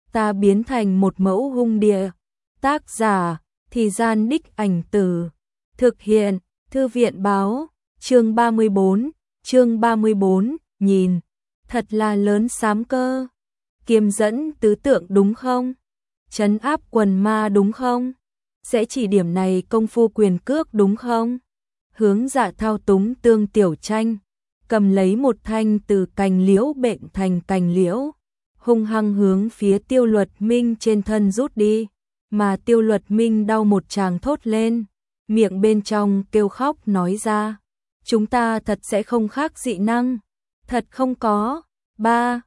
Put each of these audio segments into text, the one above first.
ta biến thành một mẫu hung địa. Tác giả, Thì Gian Đích Ảnh Từ. Thực hiện, Thư viện Báo. Chương 34, nhìn. Thật là lớn xám cơ. Kiềm dẫn tứ tượng đúng không? Trấn áp quần ma đúng không? Sẽ chỉ điểm này công phu quyền cước đúng không? Hướng Dạ thao túng Tương Tiểu Tranh, cầm lấy một thanh từ cành liễu bệnh thành cành liễu, hung hăng hướng phía Tiêu Luật Minh trên thân rút đi, mà Tiêu Luật Minh đau một tràng thốt lên, miệng bên trong kêu khóc nói ra, chúng ta thật sẽ không khác dị năng, thật không có, ba,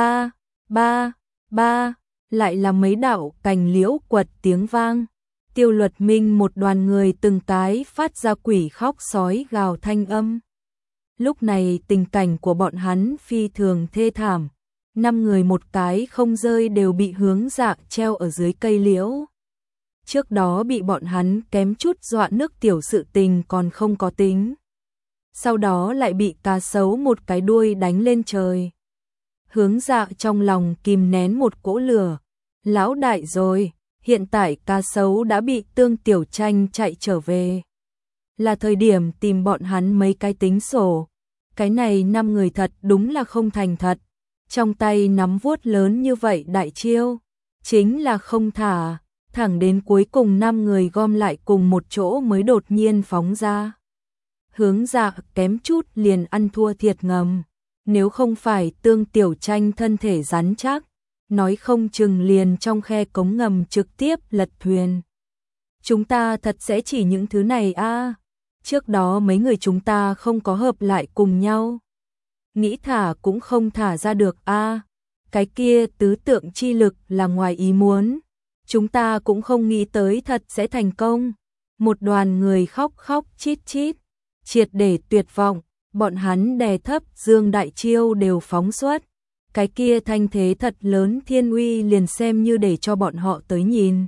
lại là mấy đạo cành liễu quật tiếng vang. Tiêu Luật Minh một đoàn người từng cái phát ra quỷ khóc sói gào thanh âm. Lúc này tình cảnh của bọn hắn phi thường thê thảm, 5 người một cái không rơi đều bị Hướng Dạ treo ở dưới cây liễu. Trước đó bị bọn hắn kém chút dọa nước tiểu sự tình còn không có tính. Sau đó lại bị cá sấu một cái đuôi đánh lên trời. Hướng Dạ trong lòng kìm nén một cỗ lửa. Lão đại rồi, hiện tại cá sấu đã bị Tương Tiểu Tranh chạy trở về. Là thời điểm tìm bọn hắn mấy cái tính sổ. Cái này 5 người thật đúng là không thành thật. Trong tay nắm vuốt lớn như vậy đại chiêu. Chính là không thả. Thẳng đến cuối cùng 5 người gom lại cùng một chỗ mới đột nhiên phóng ra. Hướng Dạ kém chút liền ăn thua thiệt ngầm. Nếu không phải Tương Tiểu Tranh thân thể rắn chắc, nói không chừng liền trong khe cống ngầm trực tiếp lật thuyền. Chúng ta thật sẽ chỉ những thứ này à? Trước đó mấy người chúng ta không có hợp lại cùng nhau. Nghĩ thả cũng không thả ra được à? Cái kia tứ tượng chi lực là ngoài ý muốn. Chúng ta cũng không nghĩ tới thật sẽ thành công. Một đoàn người khóc khóc chít chít, triệt để tuyệt vọng, bọn hắn đè thấp dương đại chiêu đều phóng xuất. Cái kia thanh thế thật lớn thiên uy liền xem như để cho bọn họ tới nhìn.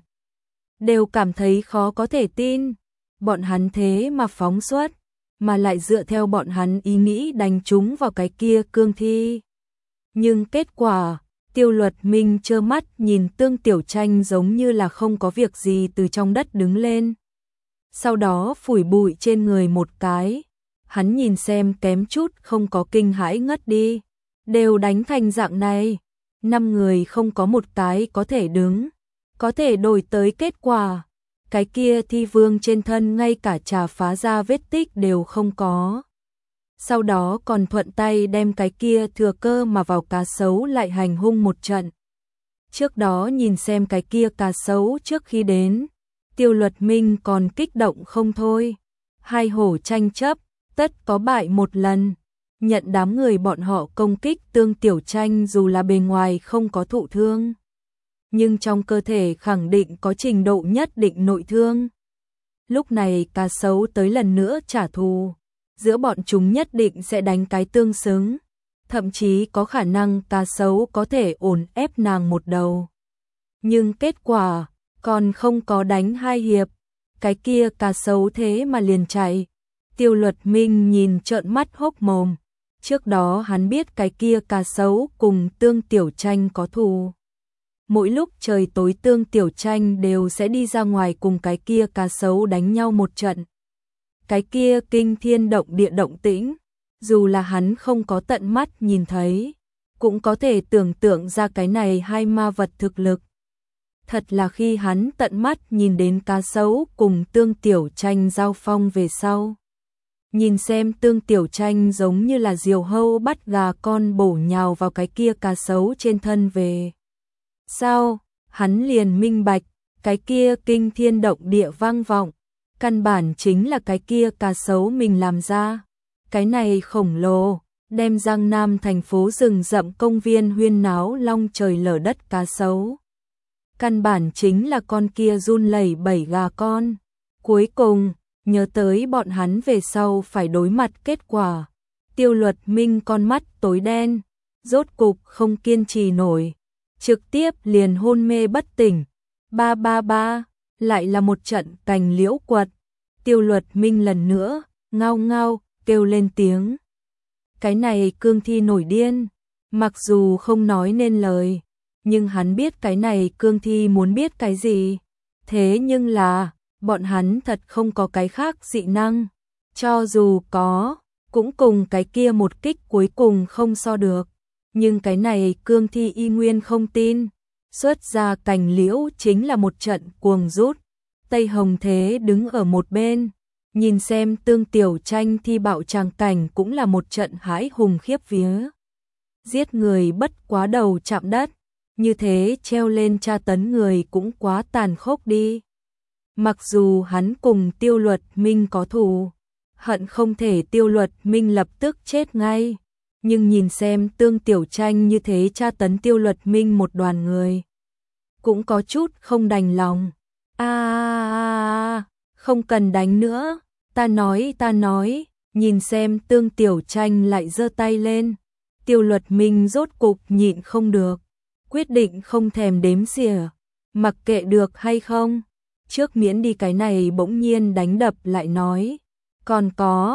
Đều cảm thấy khó có thể tin, bọn hắn thế mà phóng xuất, mà lại dựa theo bọn hắn ý nghĩ đánh chúng vào cái kia cương thi. Nhưng kết quả, Tiêu Luật Minh trơ mắt nhìn Tương Tiểu Tranh giống như là không có việc gì từ trong đất đứng lên. Sau đó phủi bụi trên người một cái, hắn nhìn xem kém chút không có kinh hãi ngất đi. Đều đánh thành dạng này, 5 người không có một cái có thể đứng, có thể đổi tới kết quả. Cái kia thi vương trên thân ngay cả chà phá ra vết tích đều không có. Sau đó còn thuận tay đem cái kia thừa cơ mà vào cá sấu lại hành hung một trận. Trước đó nhìn xem cái kia cá sấu trước khi đến, Tiêu Luật Minh còn kích động không thôi. Hai hổ tranh chấp, tất có bại một lần. Nhận đám người bọn họ công kích Tương Tiểu Tranh dù là bề ngoài không có thụ thương, nhưng trong cơ thể khẳng định có trình độ nhất định nội thương. Lúc này cá sấu tới lần nữa trả thù, giữa bọn chúng nhất định sẽ đánh cái tương xứng, thậm chí có khả năng cá sấu có thể ổn ép nàng một đầu. Nhưng kết quả, còn không có đánh 2 hiệp, cái kia cá sấu thế mà liền chạy. Tiêu Luật Minh nhìn trợn mắt hốc mồm. Trước đó hắn biết cái kia cá sấu cùng Tương Tiểu Tranh có thù. Mỗi lúc trời tối Tương Tiểu Tranh đều sẽ đi ra ngoài cùng cái kia cá sấu đánh nhau một trận. Cái kia kinh thiên động địa động tĩnh, dù là hắn không có tận mắt nhìn thấy, cũng có thể tưởng tượng ra cái này hai ma vật thực lực. Thật là khi hắn tận mắt nhìn đến cá sấu cùng Tương Tiểu Tranh giao phong về sau. Nhìn xem Tương Tiểu Tranh giống như là diều hâu bắt gà con bổ nhào vào cái kia cá sấu trên thân về. Sao? Hắn liền minh bạch, cái kia kinh thiên động địa vang vọng, căn bản chính là cái kia cá sấu mình làm ra. Cái này khổng lồ, đem Giang Nam thành phố rừng rậm công viên huyên náo long trời lở đất cá sấu. Căn bản chính là con kia run lẩy bẩy gà con. Cuối cùng, nhớ tới bọn hắn về sau phải đối mặt kết quả. Tiêu Luật Minh con mắt tối đen, rốt cục không kiên trì nổi, trực tiếp liền hôn mê bất tỉnh. Ba, lại là một trận cành liễu quật. Tiêu Luật Minh lần nữa, ngao ngao, kêu lên tiếng. Cái này cương thi nổi điên, mặc dù không nói nên lời, nhưng hắn biết cái này cương thi muốn biết cái gì. Thế nhưng là, bọn hắn thật không có cái khác dị năng. Cho dù có, cũng cùng cái kia một kích cuối cùng không so được. Nhưng cái này cương thi y nguyên không tin. Xuất ra cành liễu chính là một trận cuồng rút. Tây Hồng Thế đứng ở một bên, nhìn xem Tương Tiểu Tranh thi bạo tràng cảnh cũng là một trận hãi hùng khiếp vía. Giết người bất quá đầu chạm đất, như thế treo lên tra tấn người cũng quá tàn khốc đi. Mặc dù hắn cùng Tiêu Luật Minh có thù, hận không thể Tiêu Luật Minh lập tức chết ngay, nhưng nhìn xem Tương Tiểu Tranh như thế tra tấn Tiêu Luật Minh một đoàn người, cũng có chút không đành lòng. Không cần đánh nữa, ta nói, nhìn xem Tương Tiểu Tranh lại giơ tay lên. Tiêu Luật Minh rốt cục nhịn không được, quyết định không thèm đếm xỉa, mặc kệ được hay không, trước miễn đi cái này bỗng nhiên đánh đập lại nói. Còn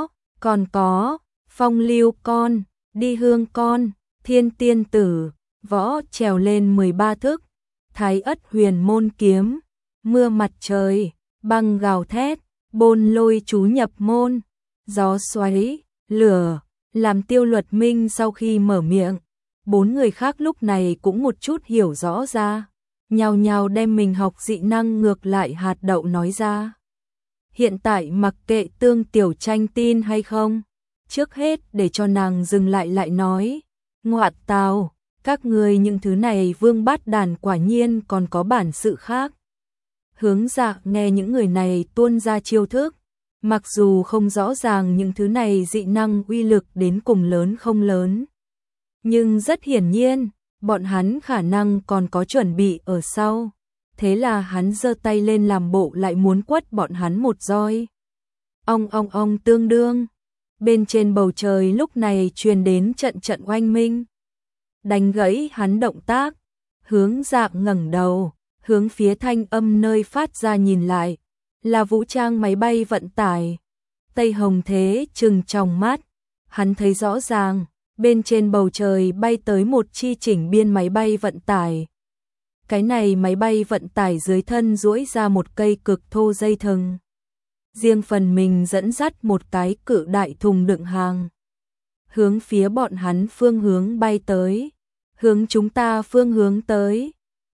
có, phong lưu con, đi hương con, thiên tiên tử, võ trèo lên 13 thức, thái ất huyền môn kiếm, mưa mặt trời, băng gào thét, bôn lôi chú nhập môn, gió xoáy, lửa. Làm Tiêu Luật Minh sau khi mở miệng, 4 người khác lúc này cũng một chút hiểu rõ ra, nhao nhao đem mình học dị năng ngược lại hạt đậu nói ra. Hiện tại mặc kệ Tương Tiểu Tranh tin hay không, trước hết để cho nàng dừng lại nói. Ngoạ tào, các người những thứ này vương bát đàn quả nhiên còn có bản sự khác. Hướng Dạ nghe những người này tuôn ra chiêu thức. Mặc dù không rõ ràng những thứ này dị năng uy lực đến cùng lớn không lớn, nhưng rất hiển nhiên, bọn hắn khả năng còn có chuẩn bị ở sau. Thế là hắn giơ tay lên làm bộ lại muốn quất bọn hắn một roi. Ong tương đương. Bên trên bầu trời lúc này truyền đến trận trận oanh minh. Đánh gãy hắn động tác, Hướng Dạ ngẩng đầu, hướng phía thanh âm nơi phát ra nhìn lại. Là vũ trang máy bay vận tải. Tây Hồng Thế trừng tròng mắt, hắn thấy rõ ràng, bên trên bầu trời bay tới một chi chỉnh biên máy bay vận tải. Cái này máy bay vận tải dưới thân duỗi ra một cây cực thô dây thừng. Riêng phần mình dẫn dắt một cái cự đại thùng đựng hàng. Hướng phía bọn hắn phương hướng bay tới. Hướng chúng ta phương hướng tới.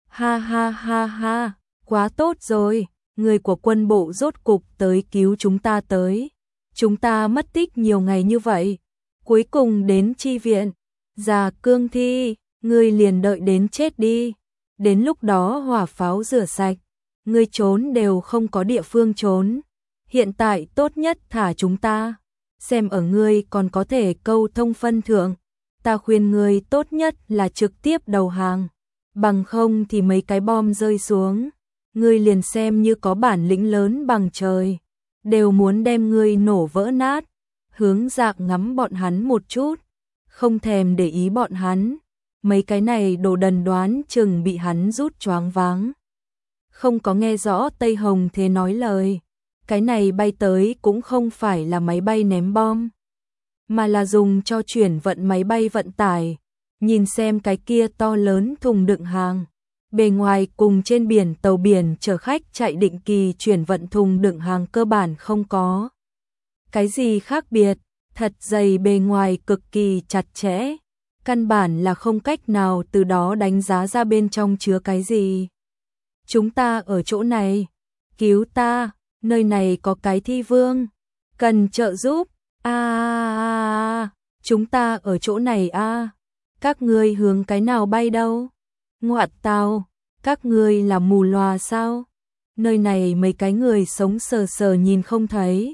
Ha, quá tốt rồi. Người của quân bộ rốt cục tới cứu chúng ta tới. Chúng ta mất tích nhiều ngày như vậy, cuối cùng đến chi viện. Già cương thi, ngươi liền đợi đến chết đi. Đến lúc đó hỏa pháo rửa sạch, ngươi trốn đều không có địa phương trốn. Hiện tại tốt nhất thả chúng ta, xem ở ngươi còn có thể câu thông phân thượng. Ta khuyên ngươi tốt nhất là trực tiếp đầu hàng, bằng không thì mấy cái bom rơi xuống, ngươi liền xem như có bản lĩnh lớn bằng trời, đều muốn đem ngươi nổ vỡ nát. Hướng Dạ ngắm bọn hắn một chút, không thèm để ý bọn hắn. Mấy cái này đồ đần đoán chừng bị hắn rút choáng váng. Không có nghe rõ Tây Hồng Thế nói lời. Cái này bay tới cũng không phải là máy bay ném bom, mà là dùng cho chuyển vận máy bay vận tải. Nhìn xem cái kia to lớn thùng đựng hàng. Bề ngoài cùng trên biển tàu biển chở khách chạy định kỳ chuyển vận thùng đựng hàng cơ bản không có cái gì khác biệt, thật dày bề ngoài cực kỳ chặt chẽ, căn bản là không cách nào từ đó đánh giá ra bên trong chứa cái gì. Chúng ta ở chỗ này, cứu ta, nơi này có cái thi vương, cần trợ giúp. Chúng ta ở chỗ này các ngươi hướng cái nào bay đâu? Ngoạ tào, các ngươi là mù lòa sao? Nơi này mấy cái người sống sờ sờ nhìn không thấy.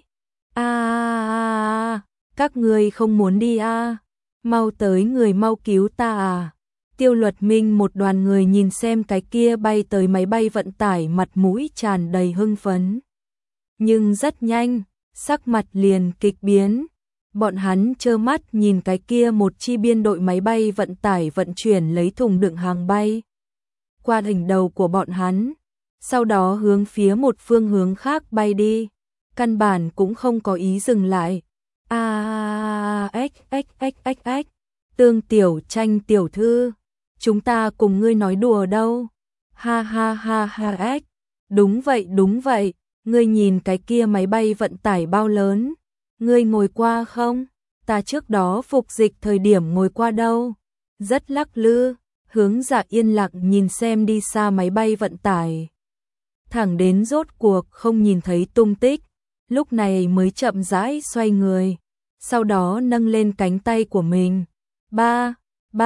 Các ngươi không muốn đi mau tới người mau cứu ta Tiêu Luật Minh một đoàn người nhìn xem cái kia bay tới máy bay vận tải mặt mũi tràn đầy hưng phấn. Nhưng rất nhanh, sắc mặt liền kịch biến. Bọn hắn trơ mắt nhìn cái kia một chi biên đội máy bay vận tải vận chuyển lấy thùng đựng hàng bay qua đỉnh đầu của bọn hắn, sau đó hướng phía một phương hướng khác bay đi, căn bản cũng không có ý dừng lại. Tương Tiểu Tranh tiểu thư, chúng ta cùng ngươi nói đùa đâu. Ha ha ha ha ếch. Đúng vậy, ngươi nhìn cái kia máy bay vận tải bao lớn, ngươi ngồi qua không? Ta trước đó phục dịch thời điểm ngồi qua đâu. Rất lắc lư. Hướng Dạ yên lặng nhìn xem đi xa máy bay vận tải. Thẳng đến rốt cuộc không nhìn thấy tung tích, lúc này mới chậm rãi xoay người, sau đó nâng lên cánh tay của mình. Ba,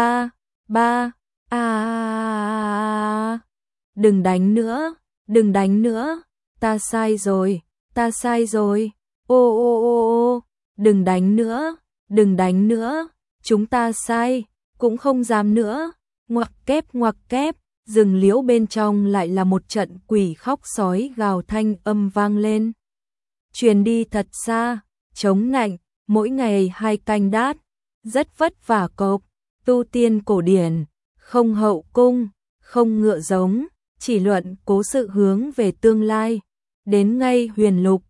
đừng đánh nữa, ta sai rồi, ô, đừng đánh nữa, chúng ta sai, cũng không dám nữa, ngoặc kép, rừng liễu bên trong lại là một trận quỷ khóc sói gào thanh âm vang lên. Truyền đi thật xa, chống nạnh, mỗi ngày 2 canh đát, rất vất vả cộp, tu tiên cổ điển, không hậu cung, không ngựa giống, chỉ luận cố sự hướng về tương lai, đến ngay huyền lục,